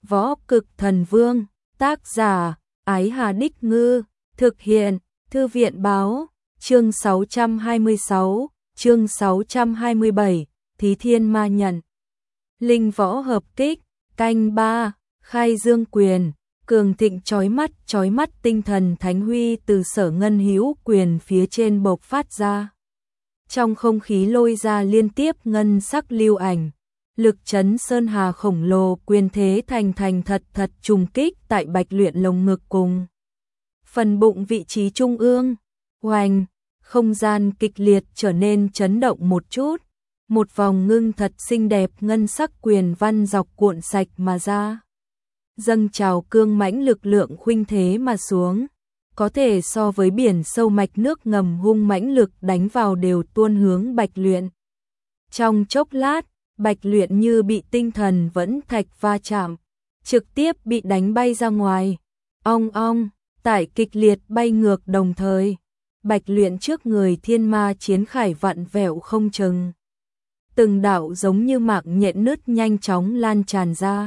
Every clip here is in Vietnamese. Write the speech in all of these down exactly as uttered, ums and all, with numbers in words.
Võ Cực Thần Vương, tác giả, Ái Hà Đích Ngư, thực hiện, Thư viện Báo, chương sáu trăm hai mươi sáu, chương sáu trăm hai mươi bảy, Thí Thiên Ma Nhận. Linh võ hợp kích, canh ba, khai dương quyền, cường thịnh chói mắt, chói mắt tinh thần thánh huy từ Sở Ngân hữu quyền phía trên bộc phát ra. Trong không khí lôi ra liên tiếp ngân sắc lưu ảnh, lực chấn sơn hà khổng lồ, quyền thế thành thành thật thật trùng kích tại Bạch Luyện lồng ngực cùng phần bụng vị trí trung ương. Oanh, không gian kịch liệt trở nên chấn động một chút, một vòng ngưng thật xinh đẹp ngân sắc quyền văn dọc cuộn sạch mà ra, dâng trào cương mãnh lực lượng khuynh thế mà xuống, có thể so với biển sâu mạch nước ngầm hung mãnh lực đánh vào đều tuôn hướng Bạch Luyện. Trong chốc lát, Bạch Luyện như bị tinh thần vẫn thạch va chạm, trực tiếp bị đánh bay ra ngoài. Ong ong, tại kịch liệt bay ngược đồng thời, Bạch Luyện trước người thiên ma chiến khải vặn vẹo không chừng. Từng đạo giống như mạng nhện nứt nhanh chóng lan tràn ra.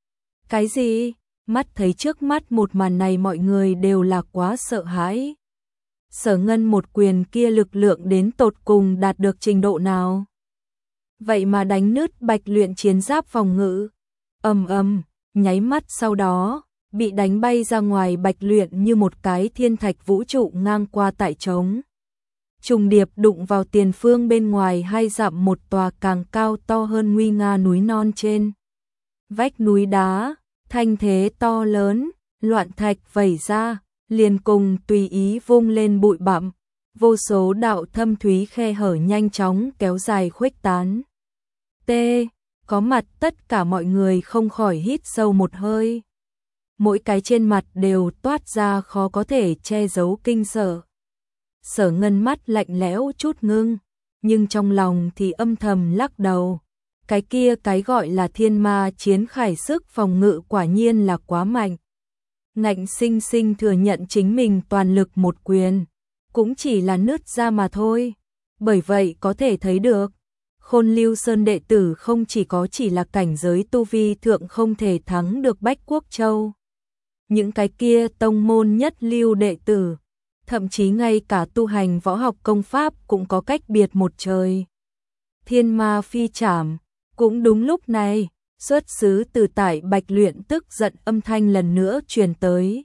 Cái gì? Mắt thấy trước mắt một màn này mọi người đều là quá sợ hãi. Sở Ngân một quyền kia lực lượng đến tột cùng đạt được trình độ nào? Vậy mà đánh nứt Bạch Luyện chiến giáp phòng ngự. Ầm ầm, nháy mắt sau đó, bị đánh bay ra ngoài Bạch Luyện như một cái thiên thạch vũ trụ ngang qua tại trống. Trùng điệp đụng vào tiền phương bên ngoài hai dặm một tòa càng cao to hơn nguy nga núi non trên. Vách núi đá, thanh thế to lớn, loạn thạch vẩy ra, liền cùng tùy ý vung lên bụi bặm, vô số đạo thâm thúy khe hở nhanh chóng kéo dài khuếch tán. T, có mặt tất cả mọi người không khỏi hít sâu một hơi. Mỗi cái trên mặt đều toát ra khó có thể che giấu kinh sợ. Sở Ngân mắt lạnh lẽo chút ngưng, nhưng trong lòng thì âm thầm lắc đầu. Cái kia cái gọi là thiên ma chiến khải sức phòng ngự quả nhiên là quá mạnh. Ngạnh sinh sinh thừa nhận chính mình toàn lực một quyền, cũng chỉ là nứt ra mà thôi. Bởi vậy có thể thấy được, Khôn Lưu Sơn đệ tử không chỉ có chỉ là cảnh giới tu vi thượng không thể thắng được Bách Quốc Châu. Những cái kia tông môn nhất lưu đệ tử, thậm chí ngay cả tu hành võ học công pháp cũng có cách biệt một trời. Thiên ma phi trảm. Cũng đúng lúc này, xuất xứ từ tại Bạch Luyện tức giận âm thanh lần nữa truyền tới.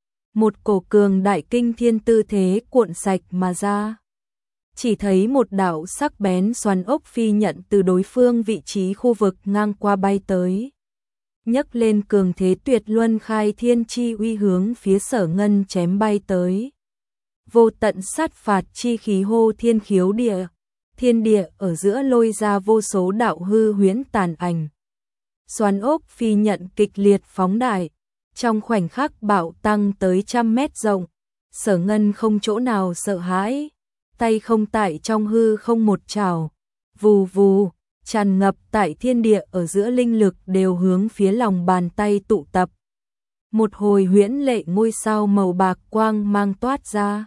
Một cổ cường đại kinh thiên tư thế cuộn sạch mà ra. Chỉ thấy một đạo sắc bén xoắn ốc phi nhận từ đối phương vị trí khu vực ngang qua bay tới. Nhấc lên cường thế tuyệt luân khai thiên chi uy hướng phía Sở Ngân chém bay tới. Vô tận sát phạt chi khí hô thiên khiếu địa. Thiên địa ở giữa lôi ra vô số đạo hư huyễn tàn ảnh. Xoắn ốc phi nhận kịch liệt phóng đại, trong khoảnh khắc bạo tăng tới trăm mét rộng. Sở Ngân không chỗ nào sợ hãi, tay không tại trong hư không một trảo, vù vù, tràn ngập tại thiên địa ở giữa linh lực đều hướng phía lòng bàn tay tụ tập. Một hồi huyễn lệ ngôi sao màu bạc quang mang toát ra.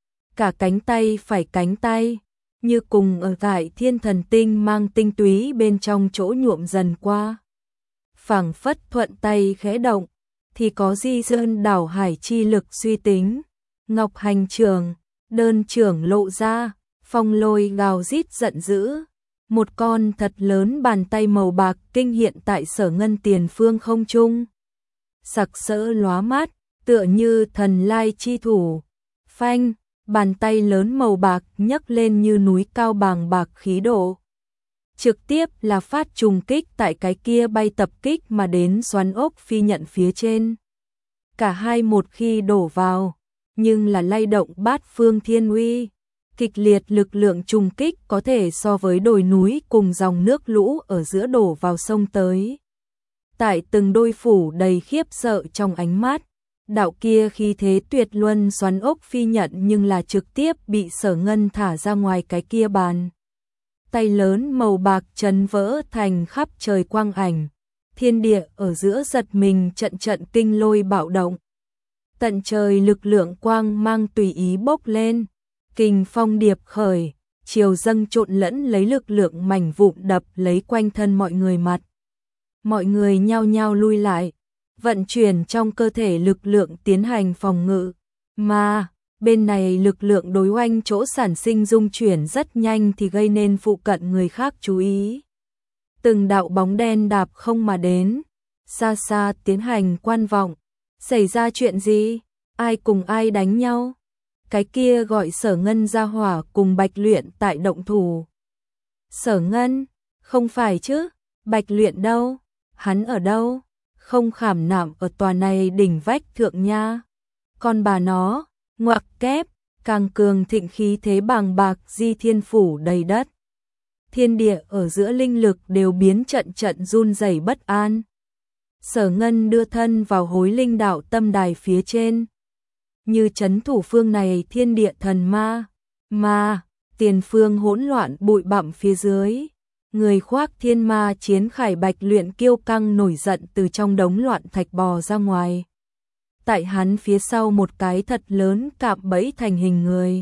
Cả cánh tay phải cánh tay, như cùng ở tại thiên thần tinh mang tinh túy bên trong chỗ nhuộm dần qua. Phảng phất thuận tay khẽ động, thì có di sơn đảo hải chi lực suy tính. Ngọc hành trường, đơn trưởng lộ ra, phong lôi gào rít giận dữ. Một con thật lớn bàn tay màu bạc kinh hiện tại Sở Ngân tiền phương không trung. Sặc sỡ lóa mắt, tựa như thần lai chi thủ. Phanh! Bàn tay lớn màu bạc nhấc lên như núi cao bàng bạc khí độ. Trực tiếp là phát trùng kích tại cái kia bay tập kích mà đến xoắn ốc phi nhận phía trên. Cả hai một khi đổ vào, nhưng là lay động bát phương thiên uy. Kịch liệt lực lượng trùng kích có thể so với đồi núi cùng dòng nước lũ ở giữa đổ vào sông tới. Tại từng đôi phủ đầy khiếp sợ trong ánh mắt. Đạo kia khi thế tuyệt luân xoắn ốc phi nhận nhưng là trực tiếp bị Sở Ngân thả ra ngoài cái kia bàn. Tay lớn màu bạc chấn vỡ thành khắp trời quang ảnh. Thiên địa ở giữa giật mình trận trận kinh lôi bạo động. Tận trời lực lượng quang mang tùy ý bốc lên. Kình phong điệp khởi, chiều dâng trộn lẫn lấy lực lượng mảnh vụn đập lấy quanh thân mọi người mặt. Mọi người nhao nhao lui lại. vận chuyển trong cơ thể lực lượng tiến hành phòng ngự, mà bên này lực lượng đối oanh chỗ sản sinh dung chuyển rất nhanh thì gây nên phụ cận người khác chú ý. Từng đạo bóng đen đạp không mà đến, xa xa tiến hành quan vọng. Xảy ra chuyện gì? Ai cùng ai đánh nhau? Cái kia gọi Sở Ngân ra hỏa cùng Bạch Luyện tại động thủ. Sở Ngân? Không phải chứ? Bạch Luyện đâu? Hắn ở đâu? Không khảm nạm ở tòa này đỉnh vách thượng nha. Còn bà nó, ngoặc kép, càng cường thịnh khí thế bàng bạc di thiên phủ đầy đất. Thiên địa ở giữa linh lực đều biến trận trận run rẩy bất an. Sở Ngân đưa thân vào hối linh đạo tâm đài phía trên. Như chấn thủ phương này thiên địa thần ma, ma, tiền phương hỗn loạn bụi bặm phía dưới. Người khoác thiên ma chiến khải Bạch Luyện kiêu căng nổi giận từ trong đống loạn thạch bò ra ngoài. Tại hắn phía sau một cái thật lớn cạm bẫy thành hình người.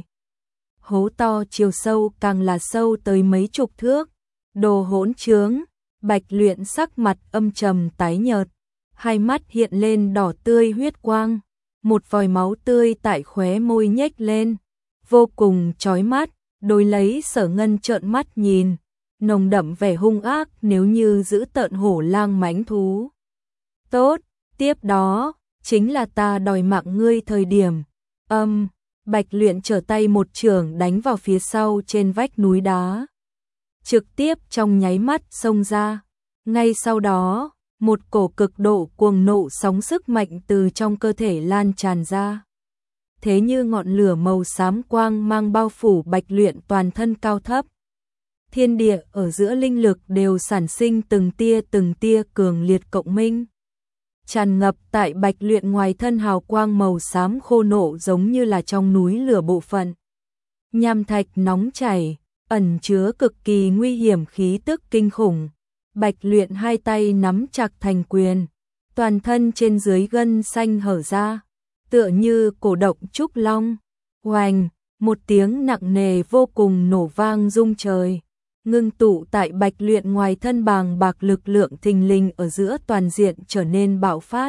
Hố to chiều sâu càng là sâu tới mấy chục thước. Đồ hỗn trướng, Bạch Luyện sắc mặt âm trầm tái nhợt, hai mắt hiện lên đỏ tươi huyết quang, một vòi máu tươi tại khóe môi nhếch lên, vô cùng chói mắt, đối lấy Sở Ngân trợn mắt nhìn, nồng đậm vẻ hung ác nếu như giữ tợn hổ lang mãnh thú. Tốt, tiếp đó, chính là ta đòi mạng ngươi thời điểm. Âm, Bạch Luyện trở tay một chưởng đánh vào phía sau trên vách núi đá. Trực tiếp trong nháy mắt xông ra. Ngay sau đó, một cổ cực độ cuồng nộ sóng sức mạnh từ trong cơ thể lan tràn ra. Thế như ngọn lửa màu xám quang mang bao phủ Bạch Luyện toàn thân cao thấp. Thiên địa ở giữa linh lực đều sản sinh từng tia từng tia cường liệt cộng minh. Tràn ngập tại Bạch Luyện ngoài thân hào quang màu xám khô nộ giống như là trong núi lửa bộ phận. Nham thạch nóng chảy, ẩn chứa cực kỳ nguy hiểm khí tức kinh khủng. Bạch Luyện hai tay nắm chặt thành quyền, toàn thân trên dưới gân xanh hở ra, tựa như cổ động trúc long. Oành, một tiếng nặng nề vô cùng nổ vang rung trời. Ngưng tụ tại Bạch Luyện ngoài thân bàng bạc lực lượng thình lình ở giữa toàn diện trở nên bạo phát.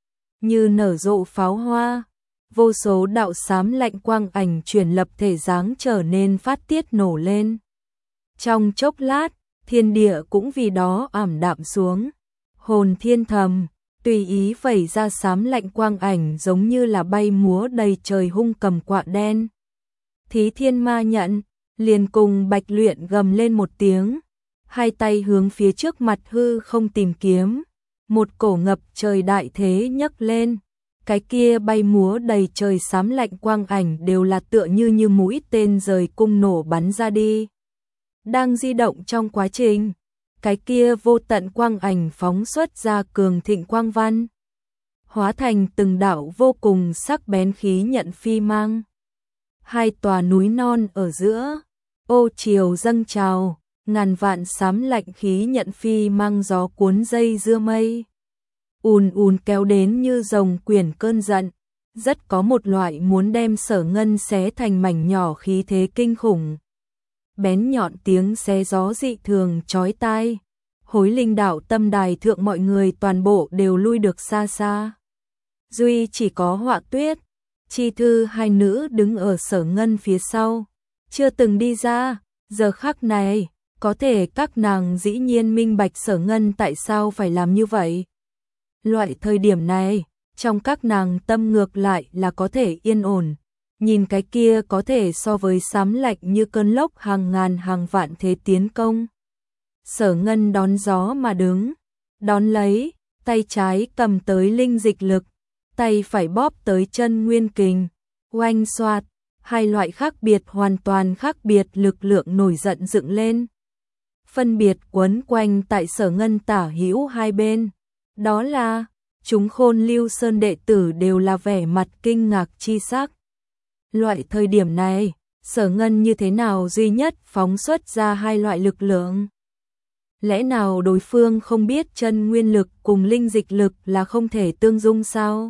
Như nở rộ pháo hoa, vô số đạo xám lạnh quang ảnh chuyển lập thể dáng trở nên phát tiết nổ lên. Trong chốc lát, thiên địa cũng vì đó ảm đạm xuống. Hồn thiên thầm, tùy ý vẩy ra xám lạnh quang ảnh giống như là bay múa đầy trời hung cầm quạ đen. Thí thiên ma nhận, liền cùng Bạch Luyện gầm lên một tiếng, hai tay hướng phía trước mặt hư không tìm kiếm, một cổ ngập trời đại thế nhấc lên, cái kia bay múa đầy trời xám lạnh quang ảnh đều là tựa như như mũi tên rời cung nổ bắn ra đi. Đang di động trong quá trình, cái kia vô tận quang ảnh phóng xuất ra cường thịnh quang văn, hóa thành từng đạo vô cùng sắc bén khí nhận phi mang. Hai tòa núi non ở giữa, ô chiều dâng trào, ngàn vạn xám lạnh khí nhận phi mang gió cuốn dây dưa mây. Ùn ùn kéo đến như rồng quyển cơn giận, rất có một loại muốn đem Sở Ngân xé thành mảnh nhỏ khí thế kinh khủng. Bén nhọn tiếng xé gió dị thường chói tai, hối linh đạo tâm đài thượng mọi người toàn bộ đều lui được xa xa. Duy chỉ có Họa Tuyết, Chi Thư hai nữ đứng ở Sở Ngân phía sau, chưa từng đi ra. Giờ khắc này, có thể các nàng dĩ nhiên minh bạch Sở Ngân tại sao phải làm như vậy. Loại thời điểm này, trong các nàng tâm ngược lại là có thể yên ổn. Nhìn cái kia có thể so với xám lạnh như cơn lốc hàng ngàn hàng vạn thế tiến công. Sở Ngân đón gió mà đứng, đón lấy, tay trái cầm tới linh dịch lực, tay phải bóp tới chân nguyên kình, oanh xoạt, hai loại khác biệt hoàn toàn khác biệt lực lượng nổi giận dựng lên. Phân biệt quấn quanh tại Sở Ngân tả hữu hai bên, đó là chúng Khôn Lưu Sơn đệ tử đều là vẻ mặt kinh ngạc chi sắc. Loại thời điểm này, Sở Ngân như thế nào duy nhất phóng xuất ra hai loại lực lượng? Lẽ nào đối phương không biết chân nguyên lực cùng linh dịch lực là không thể tương dung sao?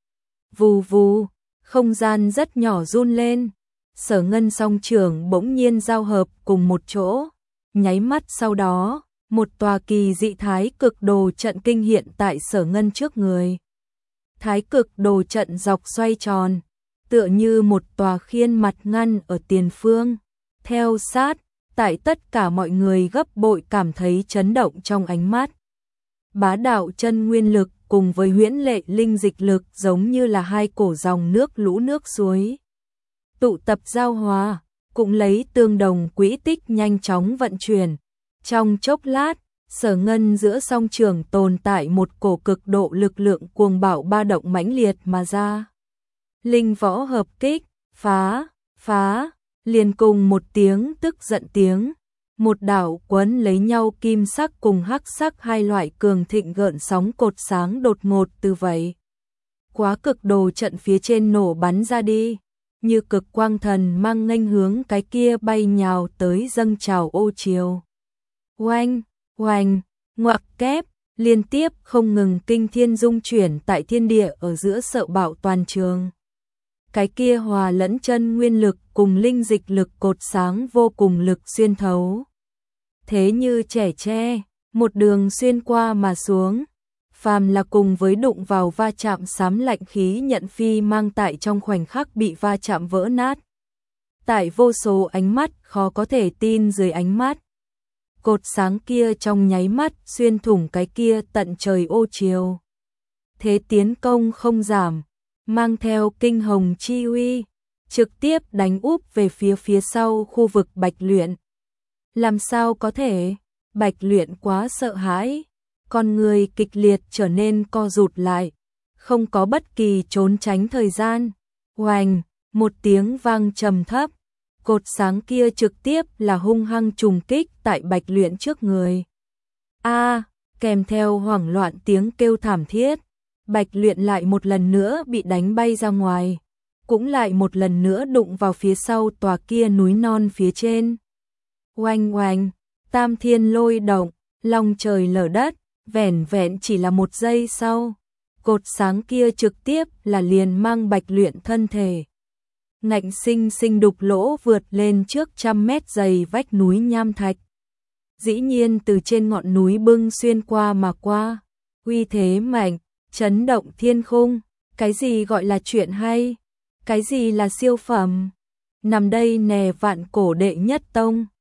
Vù vù, không gian rất nhỏ run lên. Sở Ngân song trưởng bỗng nhiên giao hợp cùng một chỗ. Nháy mắt sau đó, một tòa kỳ dị thái cực đồ trận kinh hiện tại Sở Ngân trước người. Thái cực đồ trận dọc xoay tròn, tựa như một tòa khiên mặt ngăn ở tiền phương. Theo sát, tại tất cả mọi người gấp bội cảm thấy chấn động trong ánh mắt. Bá đạo chân nguyên lực cùng với huyễn lệ linh dịch lực giống như là hai cổ dòng nước lũ nước suối. Tụ tập giao hòa, cũng lấy tương đồng quỹ tích nhanh chóng vận chuyển. Trong chốc lát, Sở Ngân giữa song trường tồn tại một cổ cực độ lực lượng cuồng bạo ba động mãnh liệt mà ra. Linh võ hợp kích, phá, phá, liền cùng một tiếng tức giận tiếng. Một đảo quấn lấy nhau kim sắc cùng hắc sắc hai loại cường thịnh gợn sóng cột sáng đột ngột từ vậy. Quá cực đồ trận phía trên nổ bắn ra đi, như cực quang thần mang nghênh hướng cái kia bay nhào tới dâng trào ô chiều. Oanh, oanh, ngoặc kép, liên tiếp không ngừng kinh thiên dung chuyển tại thiên địa ở giữa sợ bạo toàn trường. Cái kia hòa lẫn chân nguyên lực cùng linh dịch lực cột sáng vô cùng lực xuyên thấu. Thế như trẻ tre, một đường xuyên qua mà xuống, phàm là cùng với đụng vào va chạm xám lạnh khí nhận phi mang tại trong khoảnh khắc bị va chạm vỡ nát. Tại vô số ánh mắt khó có thể tin dưới ánh mắt. Cột sáng kia trong nháy mắt xuyên thủng cái kia tận trời ô chiều. Thế tiến công không giảm, mang theo kinh hồng chi uy, trực tiếp đánh úp về phía phía sau khu vực Bạch Luyện. Làm sao có thể? Bạch Luyện quá sợ hãi, con người kịch liệt trở nên co rụt lại, không có bất kỳ trốn tránh thời gian. Oành, một tiếng vang trầm thấp, cột sáng kia trực tiếp là hung hăng trùng kích tại Bạch Luyện trước người. A, kèm theo hoảng loạn tiếng kêu thảm thiết, Bạch Luyện lại một lần nữa bị đánh bay ra ngoài, cũng lại một lần nữa đụng vào phía sau tòa kia núi non phía trên. Oanh oanh, tam thiên lôi động, long trời lở đất, vẻn vẹn chỉ là một giây sau, cột sáng kia trực tiếp là liền mang Bạch Luyện thân thể. Ngạnh sinh sinh đục lỗ vượt lên trước trăm mét dày vách núi nham thạch. Dĩ nhiên từ trên ngọn núi bưng xuyên qua mà qua, uy thế mạnh, chấn động thiên khung. Cái gì gọi là chuyện hay? Cái gì là siêu phẩm? Nằm đây nè vạn cổ đệ nhất tông.